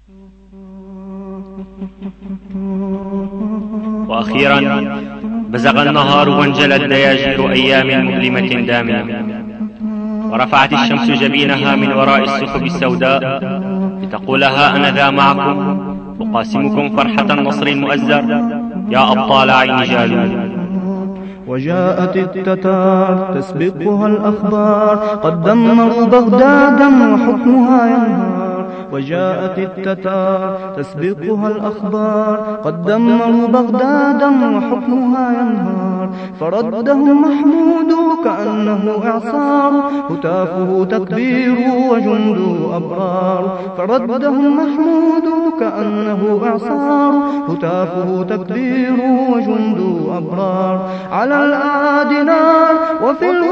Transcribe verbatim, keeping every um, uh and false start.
وأخيرا بزغ النهار وانجلت دياجير أيام مؤلمة دامية، ورفعت الشمس جبينها من وراء السحب السوداء لتقول ها أنا ذا معكم أقاسمكم فرحة النصر المؤزر يا أبطال عين جالوت. وجاءت التتار تسبقها الأخبار قد دمروا بغدادا وحكمها ينهار. وجاءت التتار تسبقها الأخبار قد دمروا بغدادا وحكمها ينهار. فردهم محمود كأنه إعصار هتافه تكبير وجنده أبرار. فردهم محمود كأنه إعصار هتافه تكبير وجنده أبرار. على الأعادي نار وفي